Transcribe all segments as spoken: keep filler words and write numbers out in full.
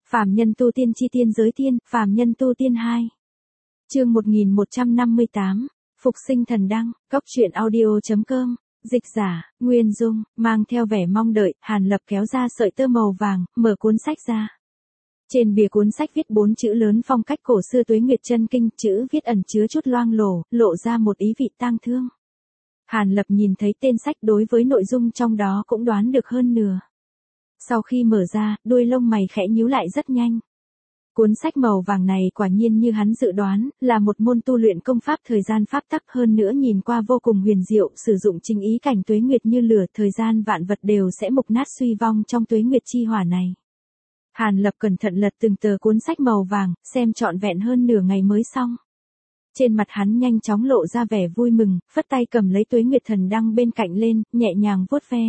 Phàm nhân tu tiên chi tiên giới tiên, phàm nhân tu tiên hai. Chương một nghìn một trăm năm mươi tám, Phục sinh thần đăng, cốc truyện audio.com, dịch giả, Nguyên Dung, mang theo vẻ mong đợi, Hàn Lập kéo ra sợi tơ màu vàng, mở cuốn sách ra. Trên bìa cuốn sách viết bốn chữ lớn phong cách cổ xưa Tuế Nguyệt Chân Kinh, chữ viết ẩn chứa chút loang lổ, lộ ra một ý vị tang thương. Hàn Lập nhìn thấy tên sách đối với nội dung trong đó cũng đoán được hơn nửa. Sau khi mở ra, đuôi lông mày khẽ nhíu lại rất nhanh. Cuốn sách màu vàng này quả nhiên như hắn dự đoán, là một môn tu luyện công pháp thời gian pháp tắc, hơn nữa nhìn qua vô cùng huyền diệu, sử dụng chính ý cảnh tuế nguyệt như lửa, thời gian vạn vật đều sẽ mục nát suy vong trong tuế nguyệt chi hỏa này. Hàn Lập cẩn thận lật từng tờ cuốn sách màu vàng, xem trọn vẹn hơn nửa ngày mới xong. Trên mặt hắn nhanh chóng lộ ra vẻ vui mừng, phất tay cầm lấy Tuế Nguyệt Thần Đăng bên cạnh lên, nhẹ nhàng vuốt ve.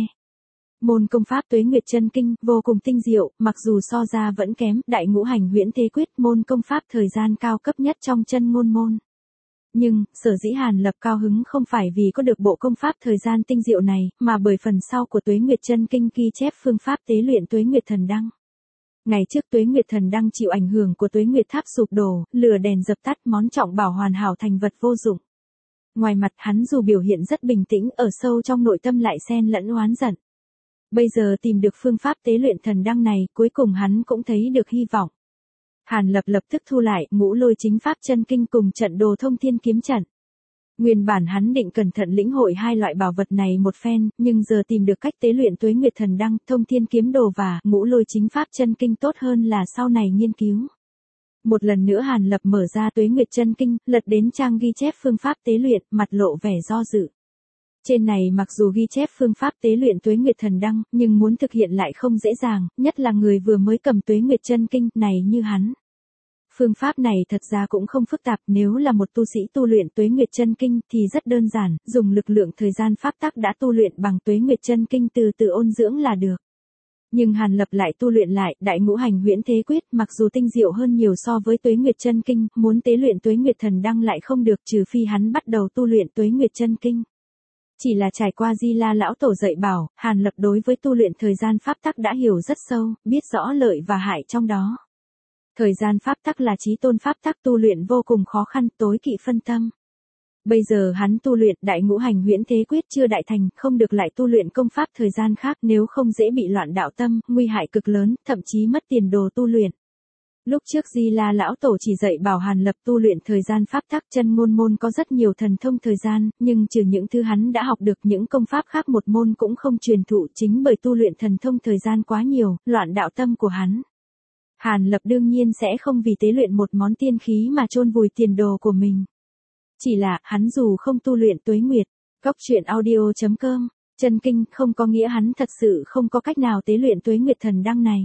Môn công pháp Tuế Nguyệt Chân Kinh vô cùng tinh diệu, mặc dù so ra vẫn kém Đại Ngũ Hành Huyễn Thế Quyết, môn công pháp thời gian cao cấp nhất trong chân ngôn môn. Nhưng, sở dĩ Hàn Lập cao hứng không phải vì có được bộ công pháp thời gian tinh diệu này, mà bởi phần sau của Tuế Nguyệt Chân Kinh ghi chép phương pháp tế luyện Tuế Nguyệt Thần Đăng. Ngày trước Tuế Nguyệt Thần Đăng chịu ảnh hưởng của Tuế Nguyệt Tháp sụp đổ, lửa đèn dập tắt, món trọng bảo hoàn hảo thành vật vô dụng. Ngoài mặt hắn dù biểu hiện rất bình tĩnh, ở sâu trong nội tâm lại xen lẫn oán giận. Bây giờ tìm được phương pháp tế luyện thần đăng này, cuối cùng hắn cũng thấy được hy vọng. Hàn Lập lập tức thu lại Ngũ Lôi Chính Pháp Chân Kinh cùng trận Đồ Thông Thiên Kiếm Trận. Nguyên bản hắn định cẩn thận lĩnh hội hai loại bảo vật này một phen, nhưng giờ tìm được cách tế luyện Tuế Nguyệt Thần Đăng, Thông Thiên Kiếm Đồ và Ngũ Lôi Chính Pháp Chân Kinh tốt hơn là sau này nghiên cứu. Một lần nữa Hàn Lập mở ra Tuế Nguyệt Chân Kinh, lật đến trang ghi chép phương pháp tế luyện, mặt lộ vẻ do dự. Trên này mặc dù ghi chép phương pháp tế luyện Tuế Nguyệt Thần Đăng, nhưng muốn thực hiện lại không dễ dàng, nhất là người vừa mới cầm Tuế Nguyệt Chân Kinh này như hắn. Phương pháp này thật ra cũng không phức tạp, nếu là một tu sĩ tu luyện Tuế Nguyệt Chân Kinh thì rất đơn giản, dùng lực lượng thời gian pháp tắc đã tu luyện bằng Tuế Nguyệt Chân Kinh từ từ ôn dưỡng là được. Nhưng Hàn Lập lại tu luyện lại Đại Ngũ Hành Huyễn Thế Quyết, mặc dù tinh diệu hơn nhiều so với Tuế Nguyệt Chân Kinh, muốn tế luyện Tuế Nguyệt Thần Đăng lại không được, trừ phi hắn bắt đầu tu luyện Tuế Nguyệt Chân Kinh. Chỉ là trải qua Di La lão tổ dạy bảo, Hàn Lập đối với tu luyện thời gian pháp tắc đã hiểu rất sâu, biết rõ lợi và hại trong đó. Thời gian pháp tắc là chí tôn pháp tắc, tu luyện vô cùng khó khăn, tối kỵ phân tâm. Bây giờ hắn tu luyện Đại Ngũ Hành Huyễn Thế Quyết chưa đại thành, không được lại tu luyện công pháp thời gian khác, nếu không dễ bị loạn đạo tâm, nguy hại cực lớn, thậm chí mất tiền đồ tu luyện. Lúc trước Di La lão tổ chỉ dạy bảo Hàn Lập tu luyện thời gian pháp tắc, chân ngôn môn có rất nhiều thần thông thời gian, nhưng trừ những thứ hắn đã học được, những công pháp khác một môn cũng không truyền thụ, chính bởi tu luyện thần thông thời gian quá nhiều, loạn đạo tâm của hắn. Hàn Lập đương nhiên sẽ không vì tế luyện một món tiên khí mà chôn vùi tiền đồ của mình. Chỉ là, hắn dù không tu luyện Tuế Nguyệt, cốc truyện audio.com, Chân Kinh, không có nghĩa hắn thật sự không có cách nào tế luyện Tuế Nguyệt Thần Đăng này.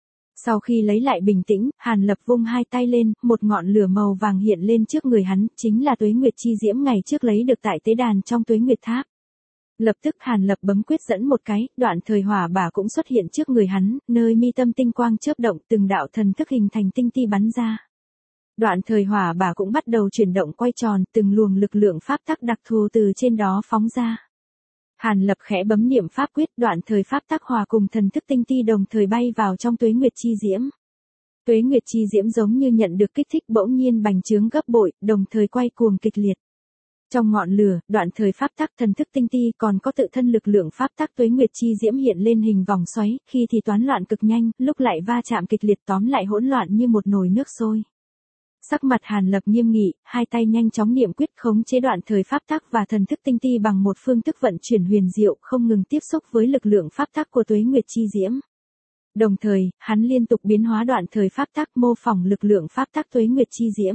Sau khi lấy lại bình tĩnh, Hàn Lập vung hai tay lên, một ngọn lửa màu vàng hiện lên trước người hắn, chính là Tuế Nguyệt Chi Diễm ngày trước lấy được tại tế đàn trong Tuế Nguyệt Tháp. Lập tức Hàn Lập bấm quyết dẫn một cái, đoạn thời hỏa bả cũng xuất hiện trước người hắn, nơi mi tâm tinh quang chớp động, từng đạo thần thức hình thành tinh ti bắn ra. Đoạn thời hỏa bả cũng bắt đầu chuyển động quay tròn, từng luồng lực lượng pháp tắc đặc thù từ trên đó phóng ra. Hàn Lập khẽ bấm niệm pháp quyết, đoạn thời pháp tắc hòa cùng thần thức tinh ti đồng thời bay vào trong Tuế Nguyệt Chi Diễm. Tuế Nguyệt Chi Diễm giống như nhận được kích thích bỗng nhiên bành trướng gấp bội, đồng thời quay cuồng kịch liệt. Trong ngọn lửa, đoạn thời pháp tắc thần thức tinh ti còn có tự thân lực lượng pháp tắc Tuế Nguyệt Chi Diễm hiện lên hình vòng xoáy, khi thì toán loạn cực nhanh, lúc lại va chạm kịch liệt, tóm lại hỗn loạn như một nồi nước sôi. Sắc mặt Hàn Lập nghiêm nghị, hai tay nhanh chóng niệm quyết khống chế đoạn thời pháp tắc và thần thức tinh ti bằng một phương thức vận chuyển huyền diệu, không ngừng tiếp xúc với lực lượng pháp tắc của Tuế Nguyệt Chi Diễm. Đồng thời, hắn liên tục biến hóa đoạn thời pháp tắc, mô phỏng lực lượng pháp tắc Tuế Nguyệt Chi Diễm.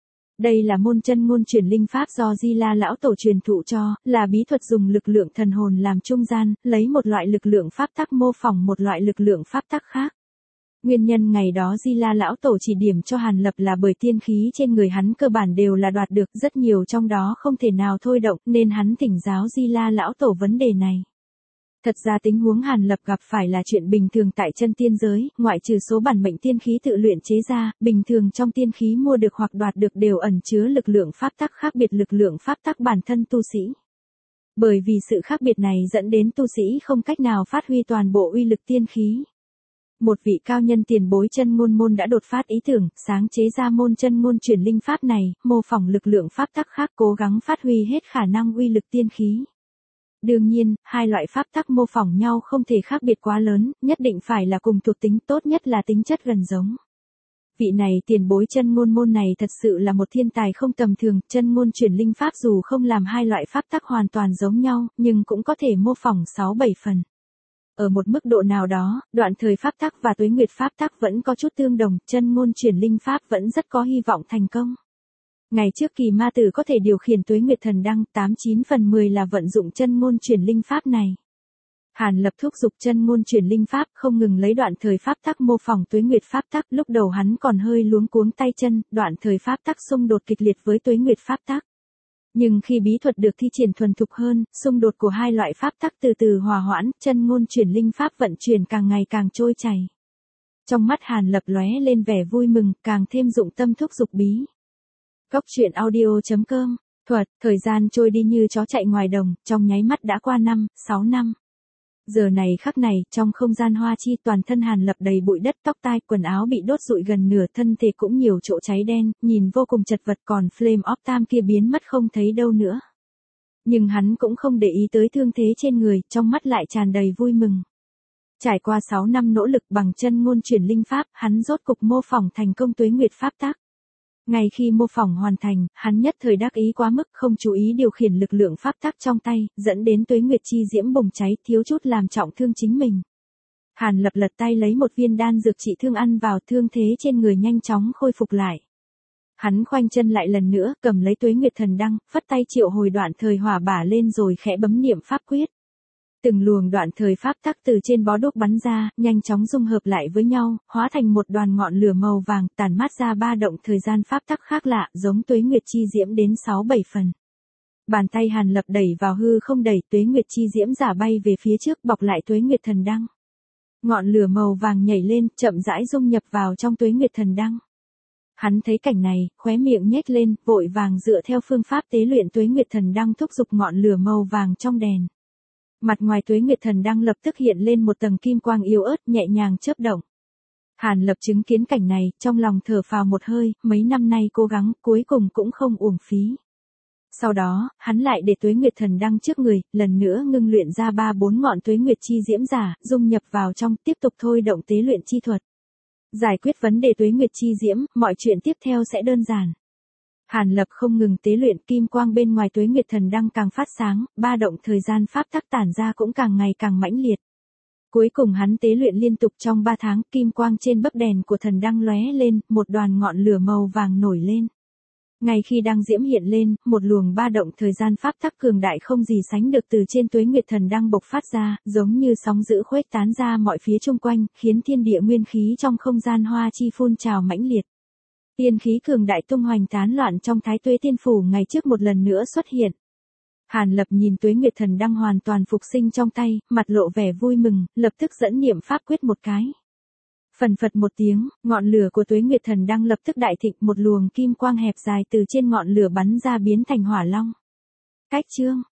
Đây là môn chân ngôn truyền linh pháp do Di La lão tổ truyền thụ cho, là bí thuật dùng lực lượng thần hồn làm trung gian, lấy một loại lực lượng pháp tắc mô phỏng một loại lực lượng pháp tắc khác. Nguyên nhân ngày đó Di La lão tổ chỉ điểm cho Hàn Lập là bởi tiên khí trên người hắn cơ bản đều là đoạt được, rất nhiều trong đó không thể nào thôi động, nên hắn thỉnh giáo Di La lão tổ vấn đề này. Thật ra tình huống Hàn Lập gặp phải là chuyện bình thường tại chân tiên giới, ngoại trừ số bản mệnh tiên khí tự luyện chế ra, bình thường trong tiên khí mua được hoặc đoạt được đều ẩn chứa lực lượng pháp tắc khác biệt lực lượng pháp tắc bản thân tu sĩ. Bởi vì sự khác biệt này dẫn đến tu sĩ không cách nào phát huy toàn bộ uy lực tiên khí. Một vị cao nhân tiền bối chân ngôn môn đã đột phát ý tưởng, sáng chế ra môn chân ngôn truyền linh pháp này, mô phỏng lực lượng pháp tắc khác cố gắng phát huy hết khả năng uy lực tiên khí. Đương nhiên, hai loại pháp tắc mô phỏng nhau không thể khác biệt quá lớn, nhất định phải là cùng thuộc tính, tốt nhất là tính chất gần giống. Vị này tiền bối chân ngôn môn này thật sự là một thiên tài không tầm thường, chân ngôn truyền linh pháp dù không làm hai loại pháp tắc hoàn toàn giống nhau, nhưng cũng có thể mô phỏng sáu bảy phần. Ở một mức độ nào đó, đoạn thời pháp tắc và tuế nguyệt pháp tắc vẫn có chút tương đồng, chân ngôn truyền linh pháp vẫn rất có hy vọng thành công. Ngày trước Kỳ Ma Tử có thể điều khiển tuế nguyệt thần đăng, tám chín phần mười là vận dụng chân ngôn truyền linh pháp này. Hàn Lập thúc giục chân ngôn truyền linh pháp, không ngừng lấy đoạn thời pháp tắc mô phỏng tuế nguyệt pháp tắc, lúc đầu hắn còn hơi luống cuống tay chân, đoạn thời pháp tắc xung đột kịch liệt với tuế nguyệt pháp tắc. Nhưng khi bí thuật được thi triển thuần thục hơn, xung đột của hai loại pháp tắc từ từ hòa hoãn, chân ngôn truyền linh pháp vận chuyển càng ngày càng trôi chảy. Trong mắt Hàn Lập lóe lên vẻ vui mừng, càng thêm dụng tâm thúc giục bí. Góc truyện audio chấm com, thuật, thời gian trôi đi như chó chạy ngoài đồng, trong nháy mắt đã qua năm, sáu năm. Giờ này khắc này, trong không gian hoa chi toàn thân Hàn Lập đầy bụi đất, tóc tai, quần áo bị đốt rụi gần nửa, thân thể cũng nhiều chỗ cháy đen, nhìn vô cùng chật vật, còn Flame of Time kia biến mất không thấy đâu nữa. Nhưng hắn cũng không để ý tới thương thế trên người, trong mắt lại tràn đầy vui mừng. Trải qua sáu năm nỗ lực bằng chân ngôn truyền linh pháp, hắn rốt cục mô phỏng thành công tuế nguyệt pháp tắc. Ngay khi mô phỏng hoàn thành, hắn nhất thời đắc ý quá mức, không chú ý điều khiển lực lượng pháp tắc trong tay, dẫn đến tuế nguyệt chi diễm bùng cháy, thiếu chút làm trọng thương chính mình. Hàn Lập lật tay lấy một viên đan dược trị thương ăn vào, thương thế trên người nhanh chóng khôi phục lại. Hắn khoanh chân lại lần nữa, cầm lấy tuế nguyệt thần đăng, phất tay triệu hồi đoạn thời hỏa bả lên rồi khẽ bấm niệm pháp quyết. Từng luồng đoạn thời pháp tắc từ trên bó đuốc bắn ra, nhanh chóng dung hợp lại với nhau, hóa thành một đoàn ngọn lửa màu vàng, tản mát ra ba động thời gian pháp tắc khác lạ, giống tuế nguyệt chi diễm đến sáu bảy phần. Bàn tay Hàn Lập đẩy vào hư không, đẩy tuế nguyệt chi diễm giả bay về phía trước, bọc lại tuế nguyệt thần đăng. Ngọn lửa màu vàng nhảy lên, chậm rãi dung nhập vào trong tuế nguyệt thần đăng. Hắn thấy cảnh này, khóe miệng nhếch lên, vội vàng dựa theo phương pháp tế luyện tuế nguyệt thần đăng thúc giục ngọn lửa màu vàng trong đèn. Mặt ngoài tuế nguyệt thần đăng lập tức hiện lên một tầng kim quang yếu ớt nhẹ nhàng chớp động. Hàn Lập chứng kiến cảnh này, trong lòng thở phào một hơi, mấy năm nay cố gắng, cuối cùng cũng không uổng phí. Sau đó, hắn lại để tuế nguyệt thần đăng trước người, lần nữa ngưng luyện ra ba bốn ngọn tuế nguyệt chi diễm giả, dung nhập vào trong, tiếp tục thôi động tế luyện chi thuật. Giải quyết vấn đề tuế nguyệt chi diễm, mọi chuyện tiếp theo sẽ đơn giản. Hàn Lập không ngừng tế luyện, kim quang bên ngoài tuế nguyệt thần đăng càng phát sáng, ba động thời gian pháp tắc tản ra cũng càng ngày càng mãnh liệt. Cuối cùng hắn tế luyện liên tục trong ba tháng, kim quang trên bấc đèn của thần đăng lóe lên, một đoàn ngọn lửa màu vàng nổi lên. Ngay khi đăng diễm hiện lên, một luồng ba động thời gian pháp tắc cường đại không gì sánh được từ trên tuế nguyệt thần đăng bộc phát ra, giống như sóng dữ khuếch tán ra mọi phía chung quanh, khiến thiên địa nguyên khí trong không gian hoa chi phun trào mãnh liệt. Tiên khí cường đại tung hoành tán loạn trong Thái Tuế Tiên Phủ ngày trước một lần nữa xuất hiện. Hàn Lập nhìn tuế nguyệt thần đăng hoàn toàn phục sinh trong tay, mặt lộ vẻ vui mừng, lập tức dẫn niệm pháp quyết một cái. Phần phật một tiếng, ngọn lửa của tuế nguyệt thần đăng lập tức đại thịnh, một luồng kim quang hẹp dài từ trên ngọn lửa bắn ra biến thành hỏa long. Cách chương